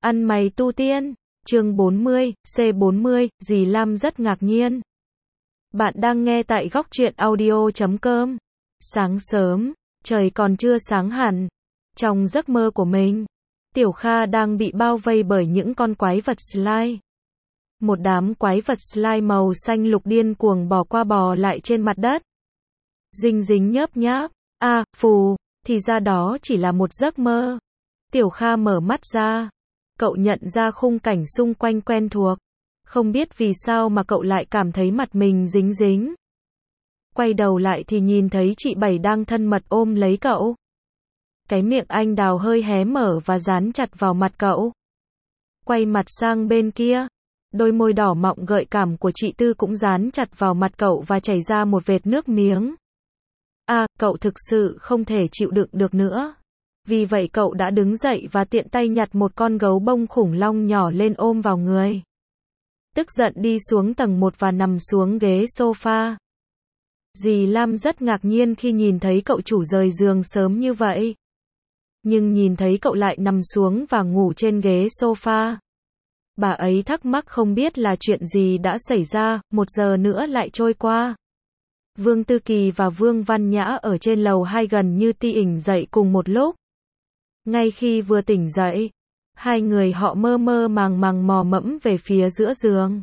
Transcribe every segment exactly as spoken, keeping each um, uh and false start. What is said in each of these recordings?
Ăn mày tu tiên, chương bốn mươi, C bốn mươi, dì Lam rất ngạc nhiên. Bạn đang nghe tại góc truyện audio chấm com. Sáng sớm, trời còn chưa sáng hẳn. Trong giấc mơ của mình, Tiểu Kha đang bị bao vây bởi những con quái vật slime. Một đám quái vật slime màu xanh lục điên cuồng bò qua bò lại trên mặt đất. Dinh dính nhớp nháp, a, à, phù, thì ra đó chỉ là một giấc mơ. Tiểu Kha mở mắt ra. Cậu nhận ra khung cảnh xung quanh quen thuộc. Không biết vì sao mà cậu lại cảm thấy mặt mình dính dính. Quay đầu lại thì nhìn thấy chị Bảy đang thân mật ôm lấy cậu. Cái miệng anh đào hơi hé mở và dán chặt vào mặt cậu. Quay mặt sang bên kia. Đôi môi đỏ mọng gợi cảm của chị Tư cũng dán chặt vào mặt cậu và chảy ra một vệt nước miếng. À, cậu thực sự không thể chịu đựng được nữa. Vì vậy cậu đã đứng dậy và tiện tay nhặt một con gấu bông khủng long nhỏ lên ôm vào người. Tức giận đi xuống tầng một và nằm xuống ghế sofa. Dì Lam rất ngạc nhiên khi nhìn thấy cậu chủ rời giường sớm như vậy. Nhưng nhìn thấy cậu lại nằm xuống và ngủ trên ghế sofa. Bà ấy thắc mắc không biết là chuyện gì đã xảy ra, một giờ nữa lại trôi qua. Vương Tư Kỳ và Vương Văn Nhã ở trên lầu hai gần như ti ỉnh dậy cùng một lúc. Ngay khi vừa tỉnh dậy, hai người họ mơ mơ màng màng mò mẫm về phía giữa giường.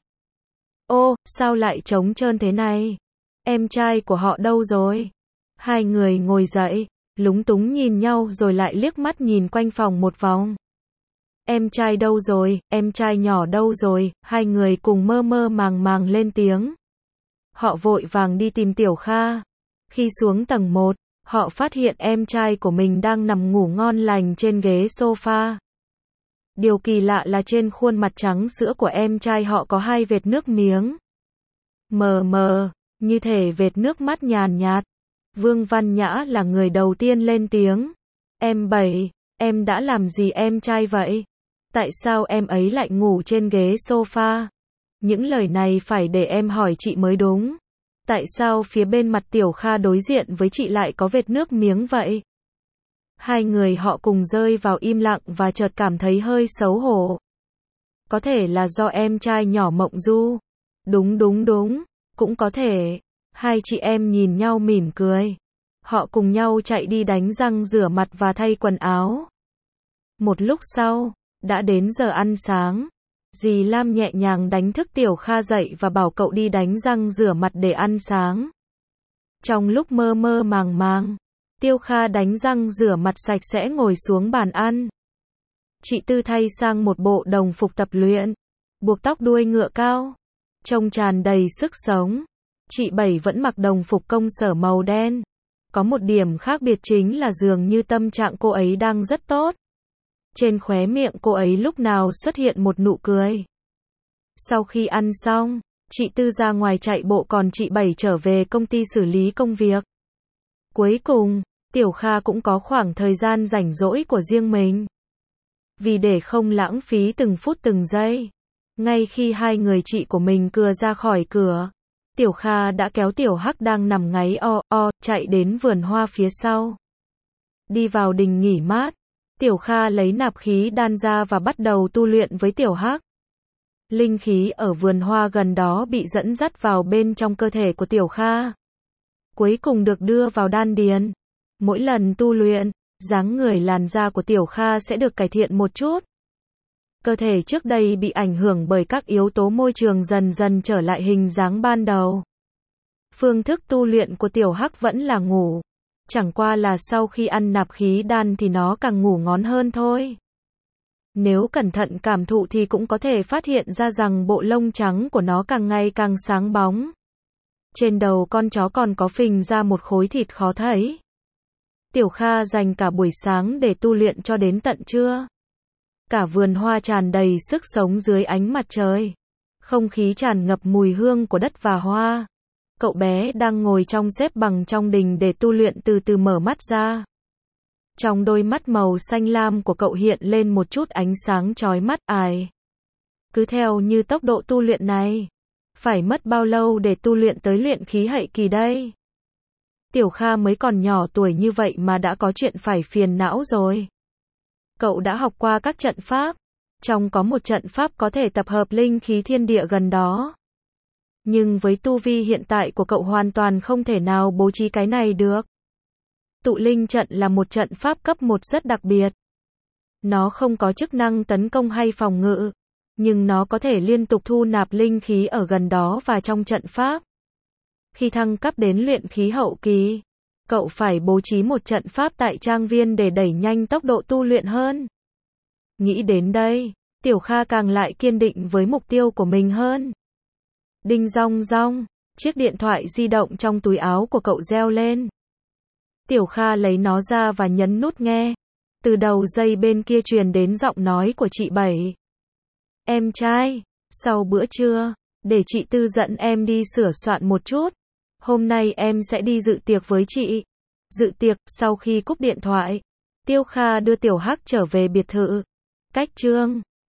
Ô, sao lại trống trơn thế này? Em trai của họ đâu rồi? Hai người ngồi dậy, lúng túng nhìn nhau rồi lại liếc mắt nhìn quanh phòng một vòng. Em trai đâu rồi? Em trai nhỏ đâu rồi? Hai người cùng mơ mơ màng màng lên tiếng. Họ vội vàng đi tìm Tiểu Kha. Khi xuống tầng một, họ phát hiện em trai của mình đang nằm ngủ ngon lành trên ghế sofa. Điều kỳ lạ là trên khuôn mặt trắng sữa của em trai họ có hai vệt nước miếng. Mờ mờ, như thể vệt nước mắt nhàn nhạt. Vương Văn Nhã là người đầu tiên lên tiếng. Em Bảy, em đã làm gì em trai vậy? Tại sao em ấy lại ngủ trên ghế sofa? Những lời này phải để em hỏi chị mới đúng. Tại sao phía bên mặt Tiểu Kha đối diện với chị lại có vệt nước miếng vậy? Hai người họ cùng rơi vào im lặng và chợt cảm thấy hơi xấu hổ. Có thể là do em trai nhỏ Mộng Du. Đúng đúng đúng, cũng có thể. Hai chị em nhìn nhau mỉm cười. Họ cùng nhau chạy đi đánh răng rửa mặt và thay quần áo. Một lúc sau, đã đến giờ ăn sáng. Dì Lam nhẹ nhàng đánh thức Tiểu Kha dậy và bảo cậu đi đánh răng rửa mặt để ăn sáng. Trong lúc mơ mơ màng màng, Tiểu Kha đánh răng rửa mặt sạch sẽ ngồi xuống bàn ăn. Chị Tư thay sang một bộ đồng phục tập luyện, buộc tóc đuôi ngựa cao, trông tràn đầy sức sống. Chị Bảy vẫn mặc đồng phục công sở màu đen. Có một điểm khác biệt chính là dường như tâm trạng cô ấy đang rất tốt. Trên khóe miệng cô ấy lúc nào xuất hiện một nụ cười. Sau khi ăn xong, chị Tư ra ngoài chạy bộ còn chị Bảy trở về công ty xử lý công việc. Cuối cùng, Tiểu Kha cũng có khoảng thời gian rảnh rỗi của riêng mình. Vì để không lãng phí từng phút từng giây, ngay khi hai người chị của mình cưa ra khỏi cửa, Tiểu Kha đã kéo Tiểu Hắc đang nằm ngáy o o, chạy đến vườn hoa phía sau. Đi vào đình nghỉ mát, Tiểu Kha lấy nạp khí đan ra và bắt đầu tu luyện với Tiểu Hắc. Linh khí ở vườn hoa gần đó bị dẫn dắt vào bên trong cơ thể của Tiểu Kha. Cuối cùng được đưa vào đan điền. Mỗi lần tu luyện, dáng người làn da của Tiểu Kha sẽ được cải thiện một chút. Cơ thể trước đây bị ảnh hưởng bởi các yếu tố môi trường dần dần trở lại hình dáng ban đầu. Phương thức tu luyện của Tiểu Hắc vẫn là ngủ. Chẳng qua là sau khi ăn nạp khí đan thì nó càng ngủ ngon hơn thôi. Nếu cẩn thận cảm thụ thì cũng có thể phát hiện ra rằng bộ lông trắng của nó càng ngày càng sáng bóng. Trên đầu con chó còn có phình ra một khối thịt khó thấy. Tiểu Kha dành cả buổi sáng để tu luyện cho đến tận trưa. Cả vườn hoa tràn đầy sức sống dưới ánh mặt trời. Không khí tràn ngập mùi hương của đất và hoa. Cậu bé đang ngồi trong xếp bằng trong đình để tu luyện từ từ mở mắt ra. Trong đôi mắt màu xanh lam của cậu hiện lên một chút ánh sáng chói mắt. Ai? Cứ theo như tốc độ tu luyện này, phải mất bao lâu để tu luyện tới luyện khí hậu kỳ đây? Tiểu Kha mới còn nhỏ tuổi như vậy mà đã có chuyện phải phiền não rồi. Cậu đã học qua các trận pháp, trong có một trận pháp có thể tập hợp linh khí thiên địa gần đó. Nhưng với tu vi hiện tại của cậu hoàn toàn không thể nào bố trí cái này được. Tụ linh trận là một trận pháp cấp một rất đặc biệt. Nó không có chức năng tấn công hay phòng ngự, nhưng nó có thể liên tục thu nạp linh khí ở gần đó và trong trận pháp. Khi thăng cấp đến luyện khí hậu kỳ, cậu phải bố trí một trận pháp tại trang viên để đẩy nhanh tốc độ tu luyện hơn. Nghĩ đến đây, Tiểu Kha càng lại kiên định với mục tiêu của mình hơn. Đinh rong rong, chiếc điện thoại di động trong túi áo của cậu reo lên. Tiểu Kha lấy nó ra và nhấn nút nghe. Từ đầu dây bên kia truyền đến giọng nói của chị Bảy. Em trai, sau bữa trưa, để chị Tư dẫn em đi sửa soạn một chút. Hôm nay em sẽ đi dự tiệc với chị. Dự tiệc, sau khi cúp điện thoại, Tiêu Kha đưa Tiểu Hắc trở về biệt thự. Cách Trương